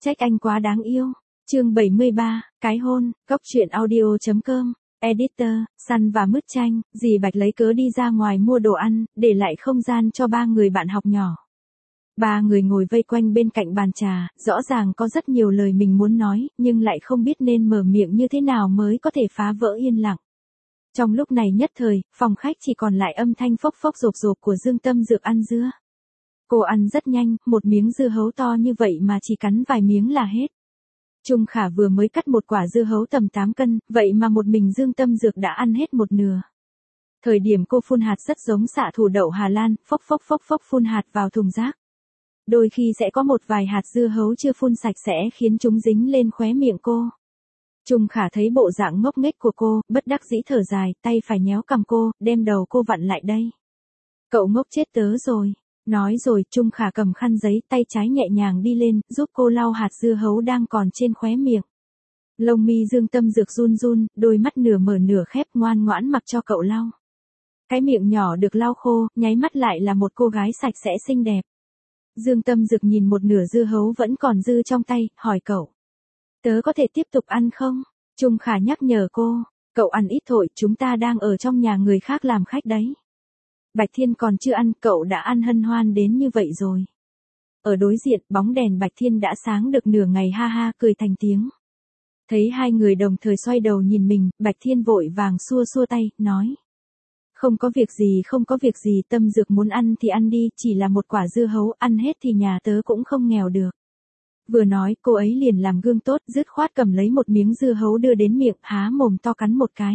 Trách anh quá đáng yêu. Chương 73, cái hôn, góc truyện audio.com. Editor, Sun và Mứt Chanh, dì Bạch lấy cớ đi ra ngoài mua đồ ăn, để lại không gian cho ba người bạn học nhỏ. Ba người ngồi vây quanh bên cạnh bàn trà, rõ ràng có rất nhiều lời mình muốn nói, nhưng lại không biết nên mở miệng như thế nào mới có thể phá vỡ yên lặng. Trong lúc này nhất thời, phòng khách chỉ còn lại âm thanh phốc phốc rộp rộp của Dương Tâm Dược ăn dưa. Cô ăn rất nhanh, một miếng dưa hấu to như vậy mà chỉ cắn vài miếng là hết. Trung Khả vừa mới cắt một quả dưa hấu tầm 8 cân, vậy mà một mình Dương Tâm Dược đã ăn hết một nửa. Thời điểm cô phun hạt rất giống xạ thủ đậu Hà Lan, phốc phốc phốc phốc phun hạt vào thùng rác. Đôi khi sẽ có một vài hạt dưa hấu chưa phun sạch sẽ khiến chúng dính lên khóe miệng cô. Trung Khả thấy bộ dạng ngốc nghếch của cô, bất đắc dĩ thở dài, tay phải nhéo cằm cô, đem đầu cô vặn lại đây. Cậu ngốc chết tớ rồi. Nói rồi, Trung Khả cầm khăn giấy, tay trái nhẹ nhàng đi lên, giúp cô lau hạt dưa hấu đang còn trên khóe miệng. Lông mi Dương Tâm Dược run run, đôi mắt nửa mở nửa khép ngoan ngoãn mặc cho cậu lau. Cái miệng nhỏ được lau khô, nháy mắt lại là một cô gái sạch sẽ xinh đẹp. Dương Tâm Dược nhìn một nửa dưa hấu vẫn còn dư trong tay, hỏi cậu. Tớ có thể tiếp tục ăn không? Trung Khả nhắc nhở cô, cậu ăn ít thôi, chúng ta đang ở trong nhà người khác làm khách đấy. Bạch Thiên còn chưa ăn, cậu đã ăn hân hoan đến như vậy rồi. Ở đối diện, bóng đèn Bạch Thiên đã sáng được nửa ngày, ha ha cười thành tiếng. Thấy hai người đồng thời xoay đầu nhìn mình, Bạch Thiên vội vàng xua xua tay, nói. Không có việc gì, Tâm Dược muốn ăn thì ăn đi, chỉ là một quả dưa hấu, ăn hết thì nhà tớ cũng không nghèo được. Vừa nói, cô ấy liền làm gương tốt, dứt khoát cầm lấy một miếng dưa hấu đưa đến miệng, há mồm to cắn một cái.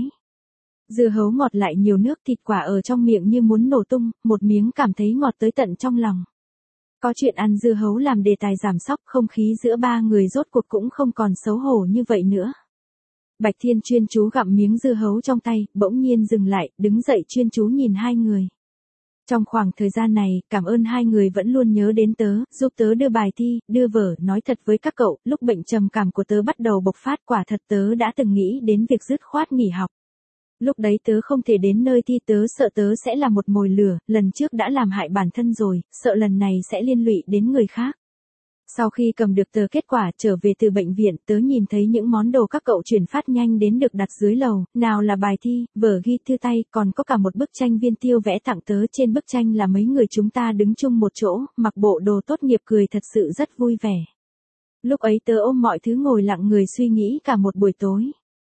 Dưa hấu ngọt lại nhiều nước, thịt quả ở trong miệng như muốn nổ tung, một miếng cảm thấy ngọt tới tận trong lòng. Có chuyện ăn dưa hấu làm đề tài giảm sóc, không khí giữa ba người rốt cuộc cũng không còn xấu hổ như vậy nữa. Bạch Thiên chuyên chú gặm miếng dưa hấu trong tay, bỗng nhiên dừng lại, đứng dậy chuyên chú nhìn hai người. Trong khoảng thời gian này, cảm ơn hai người vẫn luôn nhớ đến tớ, giúp tớ đưa bài thi, đưa vở, nói thật với các cậu, lúc bệnh trầm cảm của tớ bắt đầu bộc phát, quả thật tớ đã từng nghĩ đến việc dứt khoát nghỉ học. Lúc đấy tớ không thể đến nơi thi, tớ sợ tớ sẽ là một mồi lửa, lần trước đã làm hại bản thân rồi, sợ lần này sẽ liên lụy đến người khác. Sau khi cầm được tờ kết quả trở về từ bệnh viện, tớ nhìn thấy những món đồ các cậu chuyển phát nhanh đến được đặt dưới lầu, nào là bài thi, vở ghi thư tay, còn có cả một bức tranh viên tiêu vẽ tặng tớ, trên bức tranh là mấy người chúng ta đứng chung một chỗ, mặc bộ đồ tốt nghiệp cười thật sự rất vui vẻ. Lúc ấy tớ ôm mọi thứ ngồi lặng người suy nghĩ cả một buổi tối.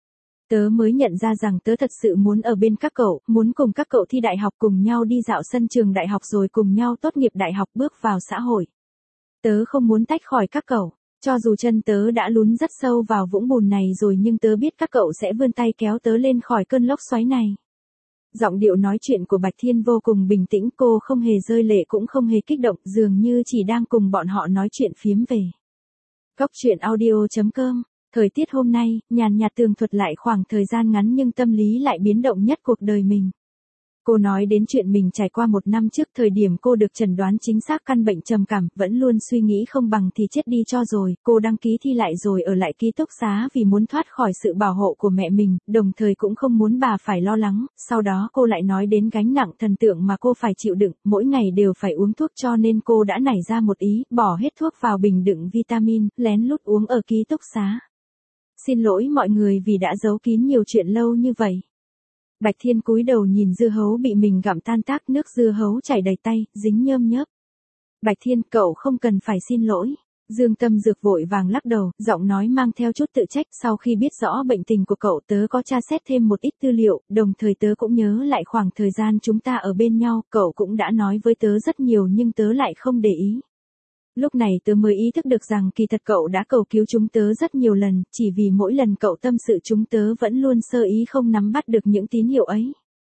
Tớ mới nhận ra rằng tớ thật sự muốn ở bên các cậu, muốn cùng các cậu thi đại học, cùng nhau đi dạo sân trường đại học rồi cùng nhau tốt nghiệp đại học bước vào xã hội. Tớ không muốn tách khỏi các cậu, cho dù chân tớ đã lún rất sâu vào vũng bùn này rồi nhưng tớ biết các cậu sẽ vươn tay kéo tớ lên khỏi cơn lốc xoáy này. Giọng điệu nói chuyện của Bạch Thiên vô cùng bình tĩnh, cô không hề rơi lệ cũng không hề kích động, dường như chỉ đang cùng bọn họ nói chuyện phiếm về. Góc truyện audio.com. Thời tiết hôm nay, nhàn nhạt tường thuật lại khoảng thời gian ngắn nhưng tâm lý lại biến động nhất cuộc đời mình. Cô nói đến chuyện mình trải qua một năm trước, thời điểm cô được chẩn đoán chính xác căn bệnh trầm cảm, vẫn luôn suy nghĩ không bằng thì chết đi cho rồi, cô đăng ký thi lại rồi ở lại ký túc xá vì muốn thoát khỏi sự bảo hộ của mẹ mình, đồng thời cũng không muốn bà phải lo lắng, sau đó cô lại nói đến gánh nặng thần tượng mà cô phải chịu đựng, mỗi ngày đều phải uống thuốc cho nên cô đã nảy ra một ý, bỏ hết thuốc vào bình đựng vitamin, lén lút uống ở ký túc xá. Xin lỗi mọi người vì đã giấu kín nhiều chuyện lâu như vậy. Bạch Thiên cúi đầu nhìn dưa hấu bị mình gặm tan tác, nước dưa hấu chảy đầy tay, dính nhơm nhớp. Bạch Thiên, cậu không cần phải xin lỗi. Dương Tâm Dược vội vàng lắc đầu, giọng nói mang theo chút tự trách, sau khi biết rõ bệnh tình của cậu tớ có tra xét thêm một ít tư liệu, đồng thời tớ cũng nhớ lại khoảng thời gian chúng ta ở bên nhau, cậu cũng đã nói với tớ rất nhiều nhưng tớ lại không để ý. Lúc này tớ mới ý thức được rằng kỳ thật cậu đã cầu cứu chúng tớ rất nhiều lần, chỉ vì mỗi lần cậu tâm sự chúng tớ vẫn luôn sơ ý không nắm bắt được những tín hiệu ấy.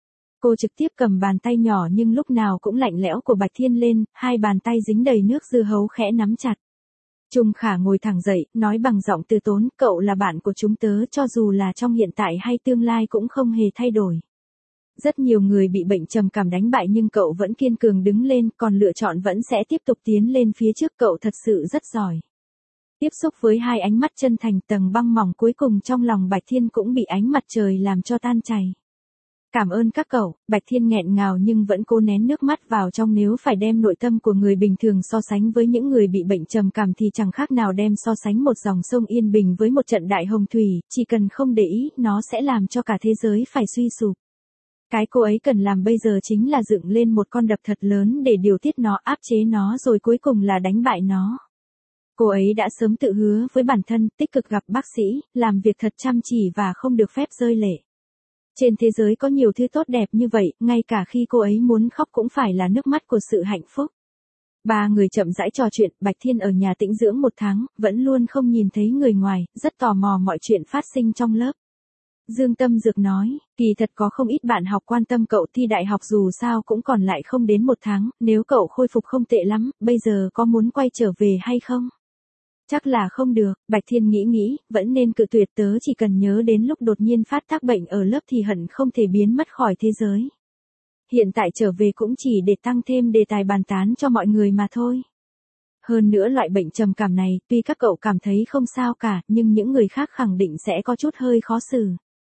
Cô trực tiếp cầm bàn tay nhỏ nhưng lúc nào cũng lạnh lẽo của Bạch Thiên lên, hai bàn tay dính đầy nước dưa hấu khẽ nắm chặt. Trung Khả ngồi thẳng dậy, nói bằng giọng từ tốn, cậu là bạn của chúng tớ, cho dù là trong hiện tại hay tương lai cũng không hề thay đổi. Rất nhiều người bị bệnh trầm cảm đánh bại nhưng cậu vẫn kiên cường đứng lên, còn lựa chọn vẫn sẽ tiếp tục tiến lên phía trước, cậu thật sự rất giỏi. Tiếp xúc với hai ánh mắt chân thành, tầng băng mỏng cuối cùng trong lòng Bạch Thiên cũng bị ánh mặt trời làm cho tan chảy. Cảm ơn các cậu, Bạch Thiên nghẹn ngào nhưng vẫn cố nén nước mắt vào trong, nếu phải đem nội tâm của người bình thường so sánh với những người bị bệnh trầm cảm thì chẳng khác nào đem so sánh một dòng sông yên bình với một trận đại hồng thủy, chỉ cần không để ý, nó sẽ làm cho cả thế giới phải suy sụp. Cái cô ấy cần làm bây giờ chính là dựng lên một con đập thật lớn để điều tiết nó, áp chế nó rồi cuối cùng là đánh bại nó. Cô ấy đã sớm tự hứa với bản thân, tích cực gặp bác sĩ, làm việc thật chăm chỉ và không được phép rơi lệ. Trên thế giới có nhiều thứ tốt đẹp như vậy, ngay cả khi cô ấy muốn khóc cũng phải là nước mắt của sự hạnh phúc. Ba người chậm rãi trò chuyện, Bạch Thiên ở nhà tĩnh dưỡng 1 tháng, vẫn luôn không nhìn thấy người ngoài, rất tò mò mọi chuyện phát sinh trong lớp. Dương Tâm Dược nói, kỳ thật có không ít bạn học quan tâm cậu thi đại học, dù sao cũng còn lại không đến 1 tháng, nếu cậu khôi phục không tệ lắm, bây giờ có muốn quay trở về hay không? Chắc là không được, Bạch Thiên nghĩ, vẫn nên cự tuyệt, tớ chỉ cần nhớ đến lúc đột nhiên phát tác bệnh ở lớp thì hận không thể biến mất khỏi thế giới. Hiện tại trở về cũng chỉ để tăng thêm đề tài bàn tán cho mọi người mà thôi. Hơn nữa loại bệnh trầm cảm này, tuy các cậu cảm thấy không sao cả, nhưng những người khác khẳng định sẽ có chút hơi khó xử.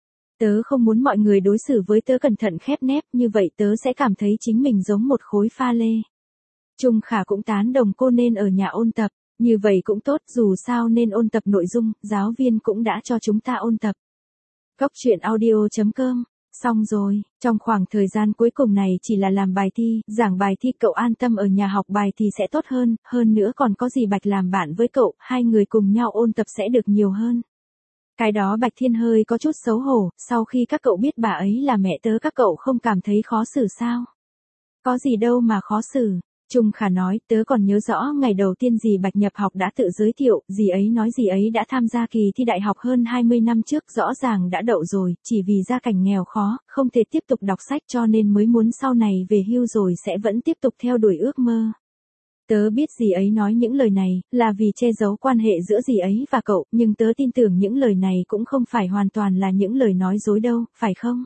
Tớ không muốn mọi người đối xử với tớ cẩn thận khép nép, như vậy tớ sẽ cảm thấy chính mình giống một khối pha lê. Trung Khả cũng tán đồng cô nên ở nhà ôn tập. Như vậy cũng tốt, dù sao nên ôn tập nội dung, giáo viên cũng đã cho chúng ta ôn tập. Cốc truyện audio.com. Xong rồi, trong khoảng thời gian cuối cùng này chỉ là làm bài thi, giảng bài thi, cậu an tâm ở nhà học bài thì sẽ tốt hơn nữa còn có dì Bạch làm bạn với cậu, hai người cùng nhau ôn tập sẽ được nhiều hơn. Cái đó Bạch Thiên hơi có chút xấu hổ, sau khi các cậu biết bà ấy là mẹ tớ các cậu không cảm thấy khó xử sao? Có gì đâu mà khó xử. Trung Khả nói, tớ còn nhớ rõ ngày đầu tiên dì Bạch nhập học đã tự giới thiệu, dì ấy nói dì ấy đã tham gia kỳ thi đại học hơn 20 năm trước, rõ ràng đã đậu rồi, chỉ vì gia cảnh nghèo khó, không thể tiếp tục đọc sách cho nên mới muốn sau này về hưu rồi sẽ vẫn tiếp tục theo đuổi ước mơ. Tớ biết dì ấy nói những lời này, là vì che giấu quan hệ giữa dì ấy và cậu, nhưng tớ tin tưởng những lời này cũng không phải hoàn toàn là những lời nói dối đâu, phải không?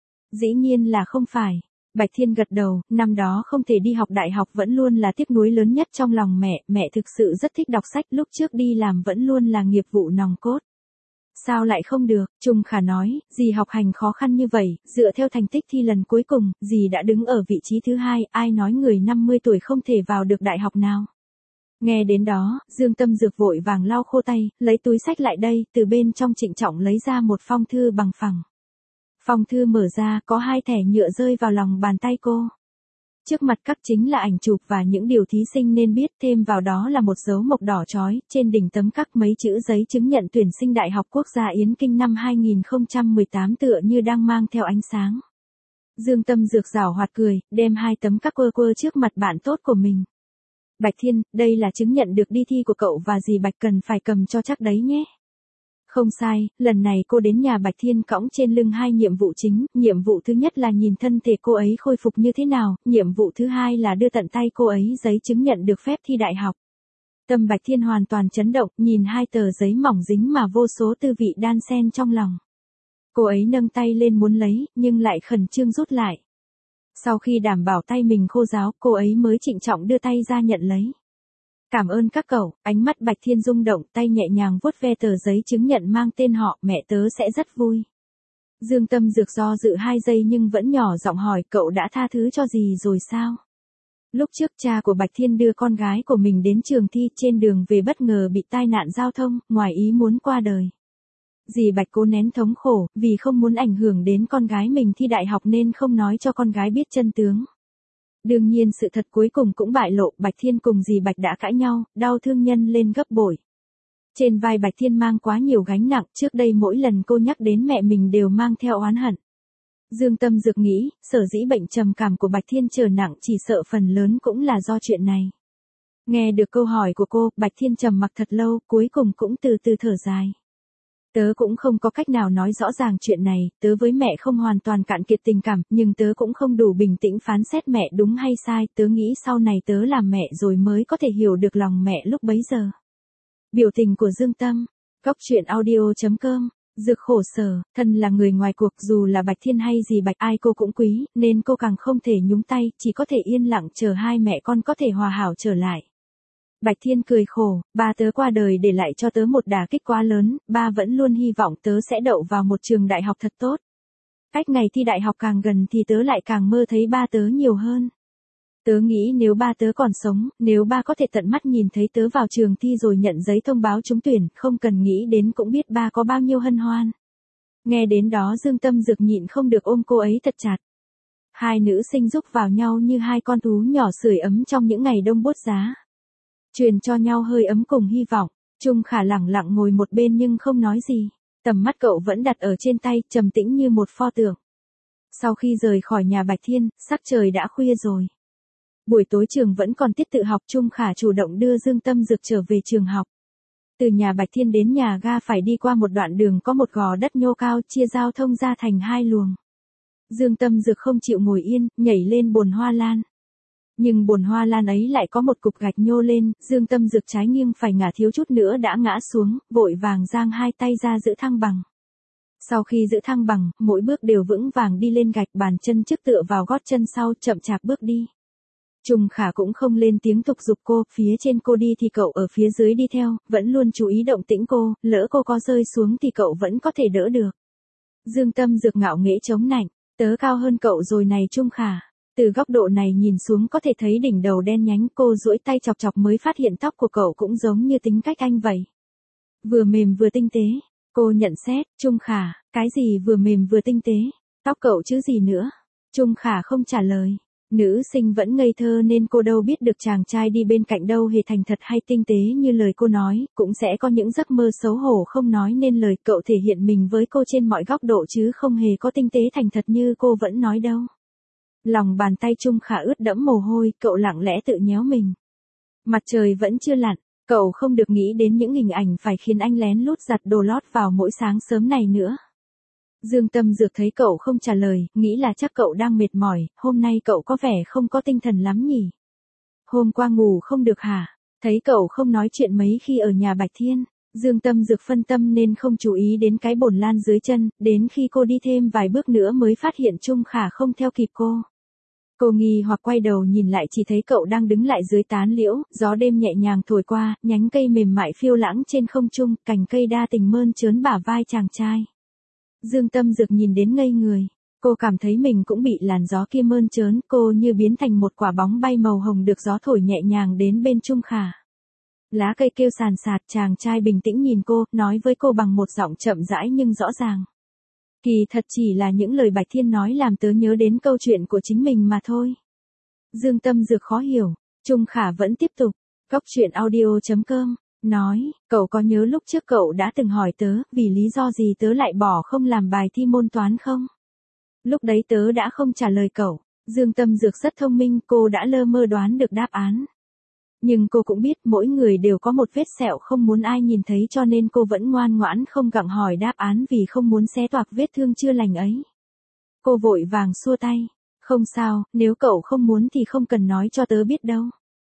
Dĩ nhiên là không phải. Bạch Thiên gật đầu, năm đó không thể đi học đại học vẫn luôn là tiếc nuối lớn nhất trong lòng mẹ thực sự rất thích đọc sách, lúc trước đi làm vẫn luôn là nghiệp vụ nòng cốt. Sao lại không được, Trung Khả nói, dì học hành khó khăn như vậy, dựa theo thành tích thi lần cuối cùng, dì đã đứng ở vị trí thứ 2, ai nói người 50 tuổi không thể vào được đại học nào. Nghe đến đó, Dương Tâm Dược vội vàng lau khô tay, lấy túi sách lại đây, từ bên trong trịnh trọng lấy ra một phong thư bằng phẳng. Phong thư mở ra, có 2 thẻ nhựa rơi vào lòng bàn tay cô. Trước mặt các chính là ảnh chụp và những điều thí sinh nên biết, thêm vào đó là một dấu mộc đỏ chói, trên đỉnh tấm các mấy chữ giấy chứng nhận tuyển sinh Đại học Quốc gia Yến Kinh năm 2018 tựa như đang mang theo ánh sáng. Dương Tâm Dược giảo hoạt cười, đem 2 tấm các quơ trước mặt bạn tốt của mình. Bạch Thiên, đây là chứng nhận được đi thi của cậu và dì Bạch cần phải cầm cho chắc đấy nhé. Không sai, lần này cô đến nhà Bạch Thiên cõng trên lưng 2 nhiệm vụ chính, nhiệm vụ thứ nhất là nhìn thân thể cô ấy khôi phục như thế nào, nhiệm vụ thứ hai là đưa tận tay cô ấy giấy chứng nhận được phép thi đại học. Tâm Bạch Thiên hoàn toàn chấn động, nhìn 2 tờ giấy mỏng dính mà vô số tư vị đan xen trong lòng. Cô ấy nâng tay lên muốn lấy, nhưng lại khẩn trương rút lại. Sau khi đảm bảo tay mình khô ráo, cô ấy mới trịnh trọng đưa tay ra nhận lấy. Cảm ơn các cậu, ánh mắt Bạch Thiên rung động, tay nhẹ nhàng vuốt ve tờ giấy chứng nhận mang tên họ, mẹ tớ sẽ rất vui. Dương Tâm Dược do dự 2 giây nhưng vẫn nhỏ giọng hỏi, cậu đã tha thứ cho dì rồi sao? Lúc trước cha của Bạch Thiên đưa con gái của mình đến trường thi, trên đường về bất ngờ bị tai nạn giao thông, ngoài ý muốn qua đời. Dì Bạch cố nén thống khổ, vì không muốn ảnh hưởng đến con gái mình thi đại học nên không nói cho con gái biết chân tướng. Đương nhiên sự thật cuối cùng cũng bại lộ, Bạch Thiên cùng dì Bạch đã cãi nhau, đau thương nhân lên gấp bội. Trên vai Bạch Thiên mang quá nhiều gánh nặng, trước đây mỗi lần cô nhắc đến mẹ mình đều mang theo oán hận. Dương Tâm Dược nghĩ, sở dĩ bệnh trầm cảm của Bạch Thiên trở nặng chỉ sợ phần lớn cũng là do chuyện này. Nghe được câu hỏi của cô, Bạch Thiên trầm mặc thật lâu, cuối cùng cũng từ từ thở dài. Tớ cũng không có cách nào nói rõ ràng chuyện này, tớ với mẹ không hoàn toàn cạn kiệt tình cảm, nhưng tớ cũng không đủ bình tĩnh phán xét mẹ đúng hay sai, tớ nghĩ sau này tớ làm mẹ rồi mới có thể hiểu được lòng mẹ lúc bấy giờ. Biểu tình của Dương Tâm, Cốc truyện audio.com, Dược khổ sở, thân là người ngoài cuộc, dù là Bạch Thiên hay dì Bạch ai cô cũng quý, nên cô càng không thể nhúng tay, chỉ có thể yên lặng chờ 2 mẹ con có thể hòa hảo trở lại. Bạch Thiên cười khổ, ba tớ qua đời để lại cho tớ một đả kích quá lớn, ba vẫn luôn hy vọng tớ sẽ đậu vào một trường đại học thật tốt. Cách ngày thi đại học càng gần thì tớ lại càng mơ thấy ba tớ nhiều hơn. Tớ nghĩ nếu ba tớ còn sống, nếu ba có thể tận mắt nhìn thấy tớ vào trường thi rồi nhận giấy thông báo trúng tuyển, không cần nghĩ đến cũng biết ba có bao nhiêu hân hoan. Nghe đến đó Dương Tâm Dược nhịn không được ôm cô ấy thật chặt. Hai nữ sinh rúc vào nhau như hai con thú nhỏ sưởi ấm trong những ngày đông buốt giá. Truyền cho nhau hơi ấm cùng hy vọng. Trung Khả lẳng lặng ngồi một bên nhưng không nói gì. Tầm mắt cậu vẫn đặt ở trên tay, trầm tĩnh như một pho tượng. Sau khi rời khỏi nhà Bạch Thiên, sắc trời đã khuya rồi. Buổi tối trường vẫn còn tiết tự học, Trung Khả chủ động đưa Dương Tâm Dược trở về trường học. Từ nhà Bạch Thiên đến nhà ga phải đi qua một đoạn đường có một gò đất nhô cao chia giao thông ra thành hai luồng. Dương Tâm Dược không chịu ngồi yên, nhảy lên bồn hoa lan. Nhưng bồn hoa lan ấy lại có một cục gạch nhô lên, Dương Tâm Dược trái nghiêng phải ngả thiếu chút nữa đã ngã xuống, vội vàng giang hai tay ra giữ thăng bằng. Sau khi giữ thăng bằng, mỗi bước đều vững vàng đi lên gạch, bàn chân trước tựa vào gót chân sau, chậm chạp bước đi. Trung Khả cũng không lên tiếng tục giục cô, phía trên cô đi thì cậu ở phía dưới đi theo, vẫn luôn chú ý động tĩnh cô, lỡ cô có rơi xuống thì cậu vẫn có thể đỡ được. Dương Tâm Dược ngạo nghễ chống nạnh, tớ cao hơn cậu rồi này Trung Khả. Từ góc độ này nhìn xuống có thể thấy đỉnh đầu đen nhánh, cô duỗi tay chọc chọc mới phát hiện tóc của cậu cũng giống như tính cách anh vậy. Vừa mềm vừa tinh tế. Cô nhận xét, Trung Khả, cái gì vừa mềm vừa tinh tế? Tóc cậu chứ gì nữa? Trung Khả không trả lời. Nữ sinh vẫn ngây thơ nên cô đâu biết được chàng trai đi bên cạnh đâu hề thành thật hay tinh tế như lời cô nói, cũng sẽ có những giấc mơ xấu hổ không nói nên lời. Cậu thể hiện mình với cô trên mọi góc độ chứ không hề có tinh tế thành thật như cô vẫn nói đâu. Lòng bàn tay Trung Khả ướt đẫm mồ hôi, cậu lặng lẽ tự nhéo mình. Mặt trời vẫn chưa lặn, cậu không được nghĩ đến những hình ảnh phải khiến anh lén lút giặt đồ lót vào mỗi sáng sớm này nữa. Dương Tâm Dược thấy cậu không trả lời, nghĩ là chắc cậu đang mệt mỏi, hôm nay cậu có vẻ không có tinh thần lắm nhỉ. Hôm qua ngủ không được hả? Thấy cậu không nói chuyện mấy khi ở nhà Bạch Thiên, Dương Tâm Dược phân tâm nên không chú ý đến cái bồn lan dưới chân, đến khi cô đi thêm vài bước nữa mới phát hiện Trung Khả không theo kịp cô. Cô nghi hoặc quay đầu nhìn lại chỉ thấy cậu đang đứng lại dưới tán liễu, gió đêm nhẹ nhàng thổi qua, nhánh cây mềm mại phiêu lãng trên không trung, cành cây đa tình mơn trớn bả vai chàng trai. Dương Tâm Dược nhìn đến ngây người, cô cảm thấy mình cũng bị làn gió kia mơn trớn, cô như biến thành một quả bóng bay màu hồng được gió thổi nhẹ nhàng đến bên Trung Khả. Lá cây kêu sàn sạt, chàng trai bình tĩnh nhìn cô, nói với cô bằng một giọng chậm rãi nhưng rõ ràng. Kỳ thật chỉ là những lời Bạch Thiên nói làm tớ nhớ đến câu chuyện của chính mình mà thôi. Dương Tâm Dược khó hiểu, Trung Khả vẫn tiếp tục, góc truyện audio.com, nói, cậu có nhớ lúc trước cậu đã từng hỏi tớ, vì lý do gì tớ lại bỏ không làm bài thi môn toán không? Lúc đấy tớ đã không trả lời cậu. Dương Tâm Dược rất thông minh, cô đã lơ mơ đoán được đáp án. Nhưng cô cũng biết mỗi người đều có một vết sẹo không muốn ai nhìn thấy cho nên cô vẫn ngoan ngoãn không gặng hỏi đáp án vì không muốn xé toạc vết thương chưa lành ấy. Cô vội vàng xua tay. Không sao, nếu cậu không muốn thì không cần nói cho tớ biết đâu.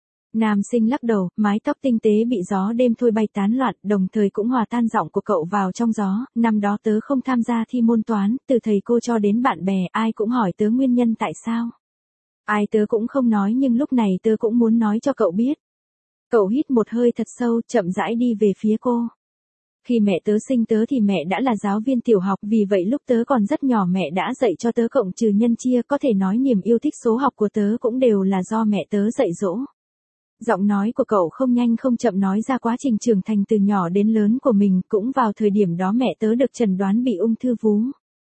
Nam sinh lắc đầu, mái tóc tinh tế bị gió đêm thôi bay tán loạn, đồng thời cũng hòa tan giọng của cậu vào trong gió. Năm đó tớ không tham gia thi môn toán, từ thầy cô cho đến bạn bè, ai cũng hỏi tớ nguyên nhân tại sao. Ai tớ cũng không nói nhưng lúc này tớ cũng muốn nói cho cậu biết. Cậu hít một hơi thật sâu, chậm rãi đi về phía cô. Khi mẹ tớ sinh tớ thì mẹ đã là giáo viên tiểu học, vì vậy lúc tớ còn rất nhỏ mẹ đã dạy cho tớ cộng trừ nhân chia, có thể nói niềm yêu thích số học của tớ cũng đều là do mẹ tớ dạy dỗ. Giọng nói của cậu không nhanh không chậm nói ra quá trình trưởng thành từ nhỏ đến lớn của mình, cũng vào thời điểm đó mẹ tớ được chẩn đoán bị ung thư vú.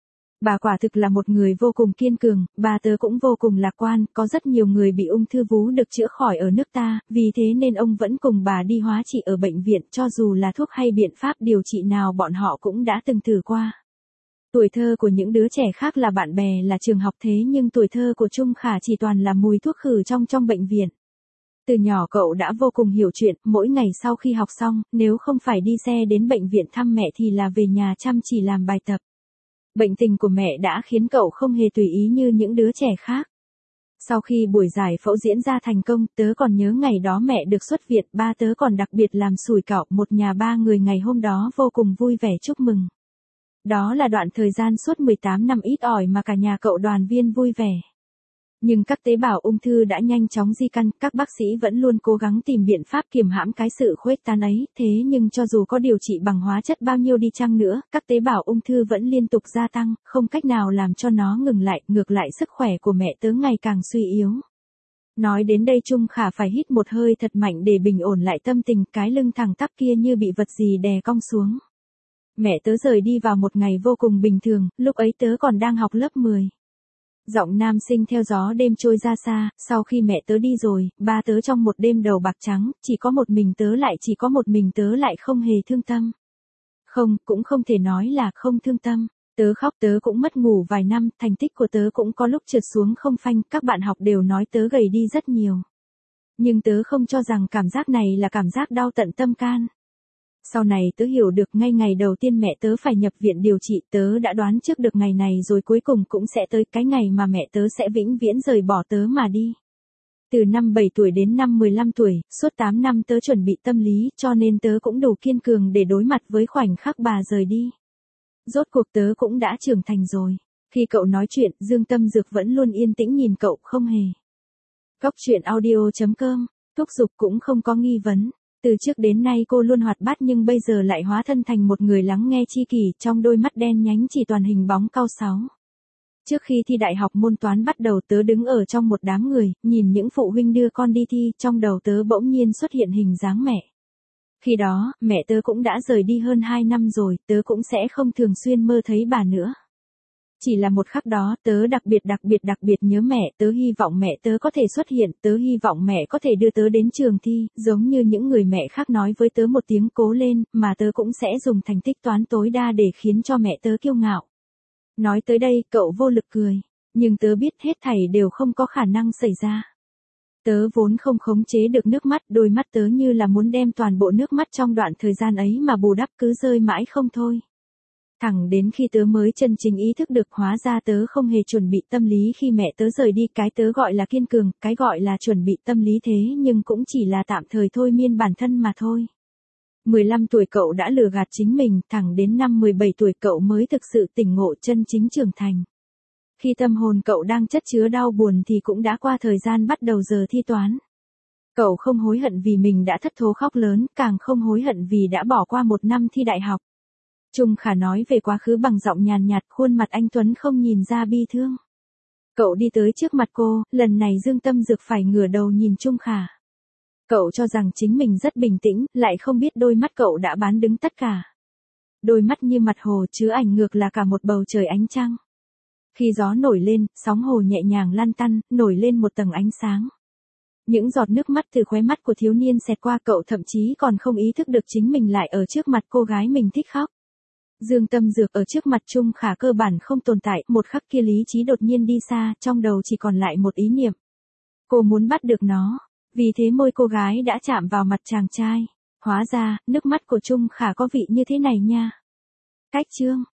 Bà quả thực là một người vô cùng kiên cường, bà tớ cũng vô cùng lạc quan, có rất nhiều người bị ung thư vú được chữa khỏi ở nước ta, vì thế nên ông vẫn cùng bà đi hóa trị ở bệnh viện, cho dù là thuốc hay biện pháp điều trị nào bọn họ cũng đã từng thử qua. Tuổi thơ của những đứa trẻ khác là bạn bè là trường học thế nhưng tuổi thơ của Trung Khả chỉ toàn là mùi thuốc khử trong bệnh viện. Từ nhỏ cậu đã vô cùng hiểu chuyện, mỗi ngày sau khi học xong, nếu không phải đi xe đến bệnh viện thăm mẹ thì là về nhà chăm chỉ làm bài tập. Bệnh tình của mẹ đã khiến cậu không hề tùy ý như những đứa trẻ khác. Sau khi buổi giải phẫu diễn ra thành công, tớ còn nhớ ngày đó mẹ được xuất viện, ba tớ còn đặc biệt làm sủi cảo, một nhà ba người ngày hôm đó vô cùng vui vẻ chúc mừng. Đó là đoạn thời gian suốt 18 năm ít ỏi mà cả nhà cậu đoàn viên vui vẻ. Nhưng các tế bào ung thư đã nhanh chóng di căn, các bác sĩ vẫn luôn cố gắng tìm biện pháp kiềm hãm cái sự khuếch tán ấy, thế nhưng cho dù có điều trị bằng hóa chất bao nhiêu đi chăng nữa, các tế bào ung thư vẫn liên tục gia tăng, không cách nào làm cho nó ngừng lại, ngược lại sức khỏe của mẹ tớ ngày càng suy yếu. Nói đến đây Trung Khả phải hít một hơi thật mạnh để bình ổn lại tâm tình, cái lưng thẳng tắp kia như bị vật gì đè cong xuống. Mẹ tớ rời đi vào một ngày vô cùng bình thường, lúc ấy tớ còn đang học lớp 10. Giọng nam sinh theo gió đêm trôi ra xa, sau khi mẹ tớ đi rồi, ba tớ trong một đêm đầu bạc trắng, chỉ có một mình tớ lại không hề thương tâm. Không, cũng không thể nói là không thương tâm. Tớ khóc, tớ cũng mất ngủ vài năm, thành tích của tớ cũng có lúc trượt xuống không phanh, các bạn học đều nói tớ gầy đi rất nhiều. Nhưng tớ không cho rằng cảm giác này là cảm giác đau tận tâm can. Sau này tớ hiểu được ngay ngày đầu tiên mẹ tớ phải nhập viện điều trị, tớ đã đoán trước được ngày này rồi cuối cùng cũng sẽ tới cái ngày mà mẹ tớ sẽ vĩnh viễn rời bỏ tớ mà đi. Từ năm 7 tuổi đến năm 15 tuổi, suốt 8 năm tớ chuẩn bị tâm lý, cho nên tớ cũng đủ kiên cường để đối mặt với khoảnh khắc bà rời đi. Rốt cuộc tớ cũng đã trưởng thành rồi. Khi cậu nói chuyện, Dương Tâm Dược vẫn luôn yên tĩnh nhìn cậu không hề. Cóc truyện audio.com, thúc giục cũng không có nghi vấn. Từ trước đến nay cô luôn hoạt bát nhưng bây giờ lại hóa thân thành một người lắng nghe chi kỷ, trong đôi mắt đen nhánh chỉ toàn hình bóng cau sáu. Trước khi thi đại học môn toán bắt đầu tớ đứng ở trong một đám người, nhìn những phụ huynh đưa con đi thi, trong đầu tớ bỗng nhiên xuất hiện hình dáng mẹ. Khi đó, mẹ tớ cũng đã rời đi hơn 2 năm rồi, tớ cũng sẽ không thường xuyên mơ thấy bà nữa. Chỉ là một khắc đó, tớ đặc biệt nhớ mẹ, tớ hy vọng mẹ tớ có thể xuất hiện, tớ hy vọng mẹ có thể đưa tớ đến trường thi, giống như những người mẹ khác nói với tớ một tiếng cố lên, mà tớ cũng sẽ dùng thành tích toán tối đa để khiến cho mẹ tớ kiêu ngạo. Nói tới đây, cậu vô lực cười, nhưng tớ biết hết thảy đều không có khả năng xảy ra. Tớ vốn không khống chế được nước mắt, đôi mắt tớ như là muốn đem toàn bộ nước mắt trong đoạn thời gian ấy mà bù đắp cứ rơi mãi không thôi. Thẳng đến khi tớ mới chân chính ý thức được hóa ra tớ không hề chuẩn bị tâm lý khi mẹ tớ rời đi, cái tớ gọi là kiên cường, cái gọi là chuẩn bị tâm lý thế nhưng cũng chỉ là tạm thời thôi miên bản thân mà thôi. 15 tuổi cậu đã lừa gạt chính mình, thẳng đến năm 17 tuổi cậu mới thực sự tỉnh ngộ chân chính trưởng thành. Khi tâm hồn cậu đang chất chứa đau buồn thì cũng đã qua thời gian bắt đầu giờ thi toán. Cậu không hối hận vì mình đã thất thố khóc lớn, càng không hối hận vì đã bỏ qua một năm thi đại học. Trung Khả nói về quá khứ bằng giọng nhàn nhạt, khuôn mặt anh Tuấn không nhìn ra bi thương. Cậu đi tới trước mặt cô, lần này Dương Tâm Dược phải ngửa đầu nhìn Trung Khả. Cậu cho rằng chính mình rất bình tĩnh, lại không biết đôi mắt cậu đã bán đứng tất cả. Đôi mắt như mặt hồ chứa ảnh ngược là cả một bầu trời ánh trăng. Khi gió nổi lên, sóng hồ nhẹ nhàng lăn tăn, nổi lên một tầng ánh sáng. Những giọt nước mắt từ khóe mắt của thiếu niên xẹt qua, cậu thậm chí còn không ý thức được chính mình lại ở trước mặt cô gái mình thích khóc. Dương Tâm Dược ở trước mặt Trung Khả cơ bản không tồn tại, một khắc kia lý trí đột nhiên đi xa, trong đầu chỉ còn lại một ý niệm. Cô muốn bắt được nó, vì thế môi cô gái đã chạm vào mặt chàng trai. Hóa ra, nước mắt của Trung Khả có vị như thế này nha. Cách chương